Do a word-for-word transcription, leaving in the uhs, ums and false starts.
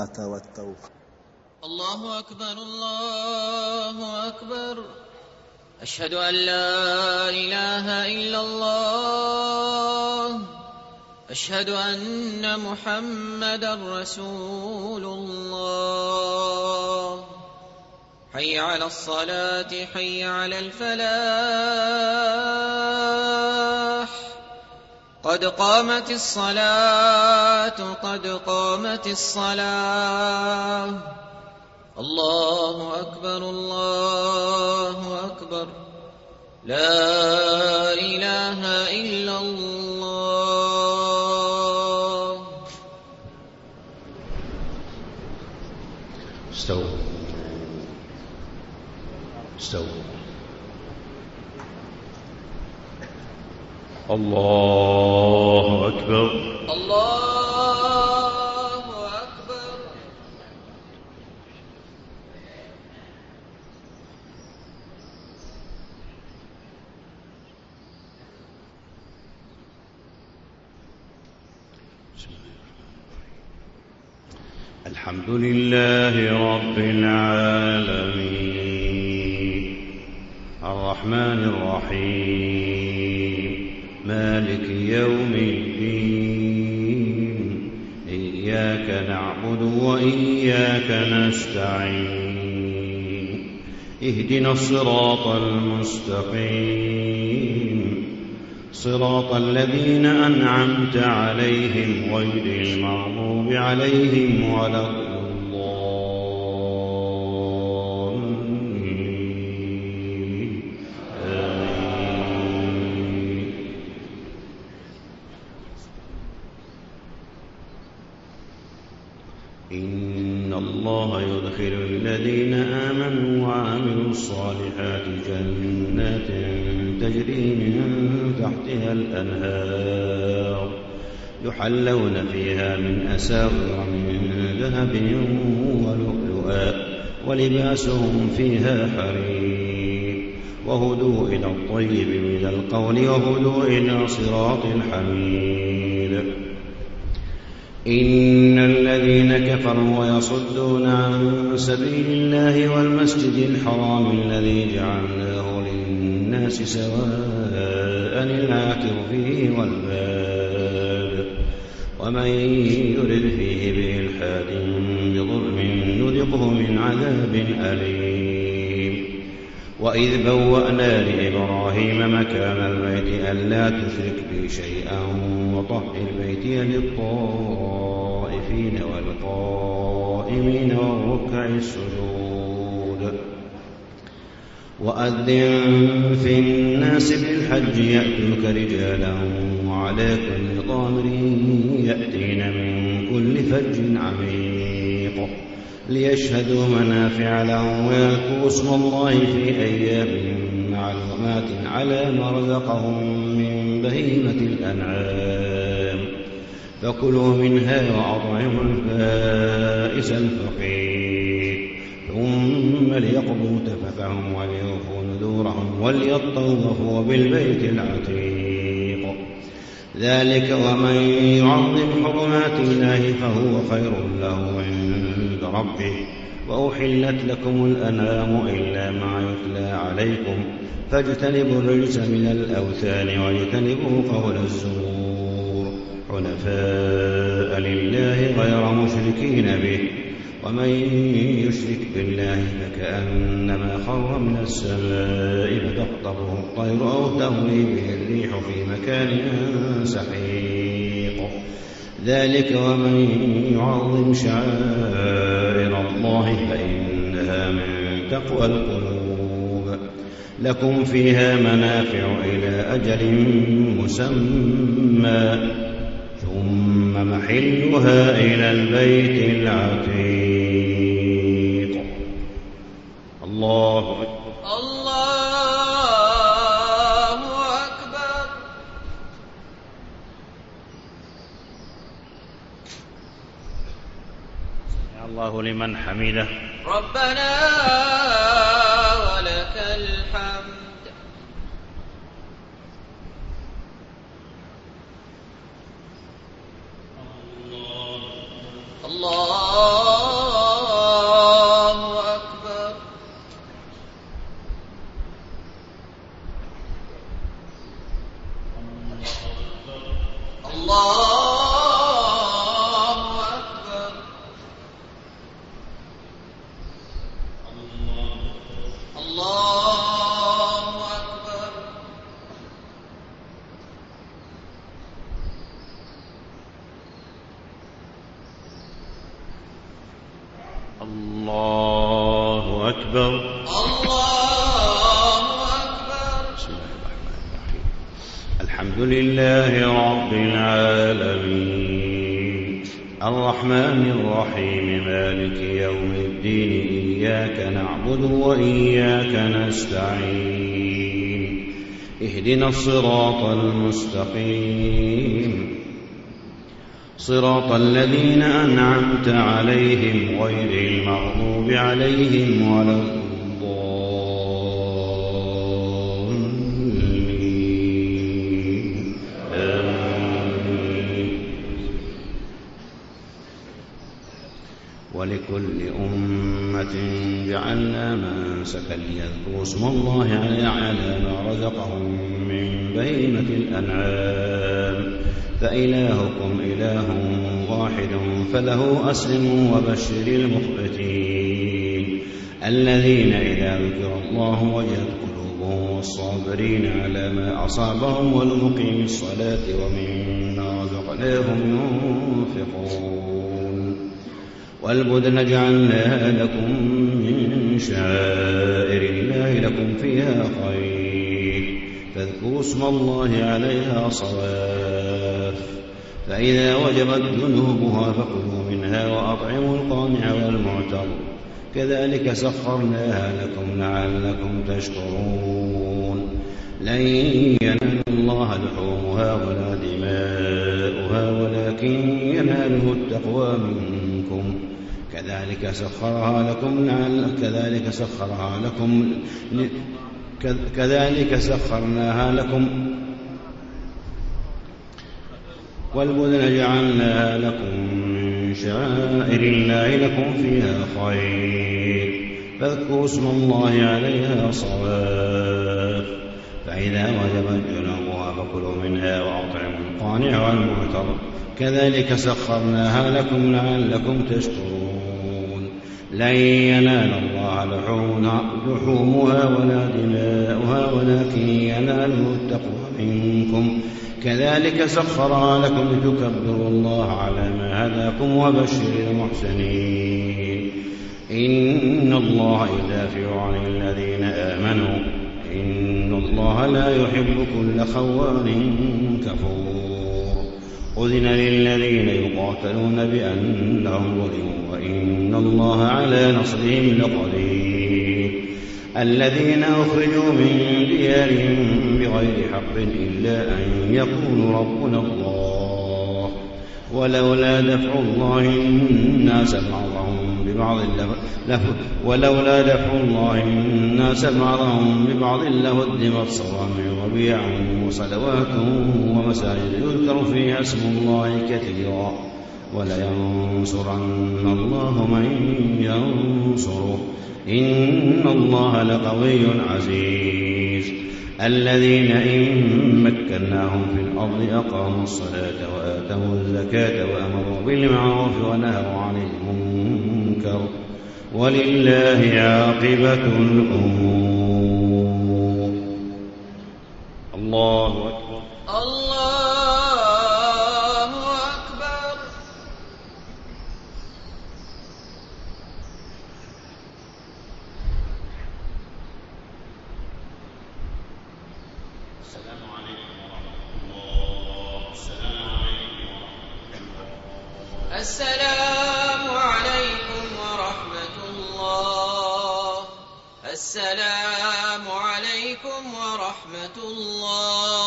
الصلاة والتوفيق. الله أكبر الله أكبر. أشهد أن لا إله إلا الله. أشهد أن محمدا رسول الله. حي على الصلاة حي على الفلاح. قد قامت الصلاة قد قامت الصلاة. الله أكبر الله أكبر. لا إله إلا الله. استووا استووا. الله أكبر الله أكبر. الحمد لله رب العالمين الرحمن الرحيم مالك يوم الدين. إياك نعبد وإياك نستعين. اهدنا الصراط المستقيم صراط الذين أنعمت عليهم غير المغضوب عليهم ولا الضالين. آمين. إن الله يدخل الذين آمنوا وعملوا الصالحات جنات تجري من تحتها الأنهار يحلون فيها من أساور من ذهب ولؤلؤا ولباسهم فيها حرير. وهدوا إلى الطيب من القول وهدوا إلى صراط الحميد. إن الذين كفروا ويصدون عن سبيل الله والمسجد الحرام الذي جعلناه للناس سواء العاكف فيه والباد ومن يرد فيه بإلحاد بظلم نذقه من عذاب أليم. وإذ بوأنا لإبراهيم مكان البيت ألا تشرك بي شيئا وطهر بيتي للطائفين والقائمين والركع السجود. وأذن في الناس بالحج يأتوك رجالا وعلى كل ضامر يأتين من كل فج عميق ليشهدوا منافع لهم ويذكروا اسم الله في أيام معلومات على ما رزقهم من بهيمة الأنعام. فكلوا منها وأطعموا البائس الفقير ثم ليقضوا تفثهم وليوفوا نذورهم وليطوفوا بالبيت العتيق. ذلك ومن يعظم حرمات الله فهو خير له عند ربه. وأحلت لكم الأنعام إلا ما يتلى عليكم فاجتنبوا الرجس من الأوثان واجتنبوا قول الزور حنفاء لله غير مشركين به. ومن يشرك بالله فكأنما خر من السماء فتخطفه الطير أو تهوي به الريح في مكان سحيق. ذلك ومن يعظم شعائر الله فإنها من تقوى القلوب. لكم فيها منافع إلى أجل مسمى ثم محلها إلى البيت العتيق. الله الله أكبر. الله لمن حمده. ربنا ولك الحمد. الله الله أكبر. الله أكبر. بسم الله الرحمن الرحيم. الحمد لله رب العالمين الرحمن الرحيم مالك يوم الدين إياك نعبد وإياك نستعين اهدنا الصراط المستقيم صراط الذين أنعمت عليهم غير المغضوب عليهم ولا الضالين آمين. ولكل أمة جعلنا منسكا ليذكروا اسم الله على ما رزقهم من بهيمة الأنعام فإلهكم إله واحد فله أسلموا وبشر المخبتين الذين إذا ذكر الله وجلت قلوبهم والصابرين على ما أصابهم والمقيم الصلاة ومما رزقناهم ينفقون والبدن جعلناها لكم من شعائر الله لكم فيها خير فاذكروا اسم الله عليها صواف فإذا وجبت جنوبها فكلوا منها وأطعموا القانع والمعتر كذلك سخرناها لكم لعلكم تشكرون لن ينال الله لحومها ولا دماؤها ولكن يناله التقوى منكم كذلك سخرها لكم لعل كذلك سخرها لكم كذلك سخرناها لكم والبدن جعلناها لكم من شعائر الله لكم فيها خير فاذكروا اسم الله عليها صواف فإذا وجبت جنوبها فكلوا منها وأطعموا القانع والمعتر كذلك سخرناها لكم لعلكم تشكرون لن ينال الله لحومها ولا دماؤها ولكن يناله التقوى منكم كذلك سخرها لكم لتكبروا الله على ما هداكم وبشر المحسنين إن الله يدافع عن الذين آمنوا إن الله لا يحب كل خوان كفور أذن للذين يقاتلون بأنهم ظلموا وإن الله على نصرهم لقدير الذين أخرجوا من ديارهم بغير حق إلا أن يقولوا ربنا الله ولولا دفع الله الناس بعضهم ببعض ولولا دفع الله الناس بعضهم ببعض لهدمت صوامع وبيع وصلوات ومساجد يذكر فيها اسم الله كثيرا ولينصرن الله من ينصره إن الله لقوي عزيز الذين إن مكناهم في الأرض أقاموا الصلاة وآتوا الزكاة وأمروا بالمعروف ونهوا عن المنكر ولله عاقبة الأمور. الله أكبر. الله أكبر. السلام عليكم ورحمة الله. السلام عليكم ورحمة الله. السلام عليكم ورحمة الله. السلام عليكم ورحمة الله.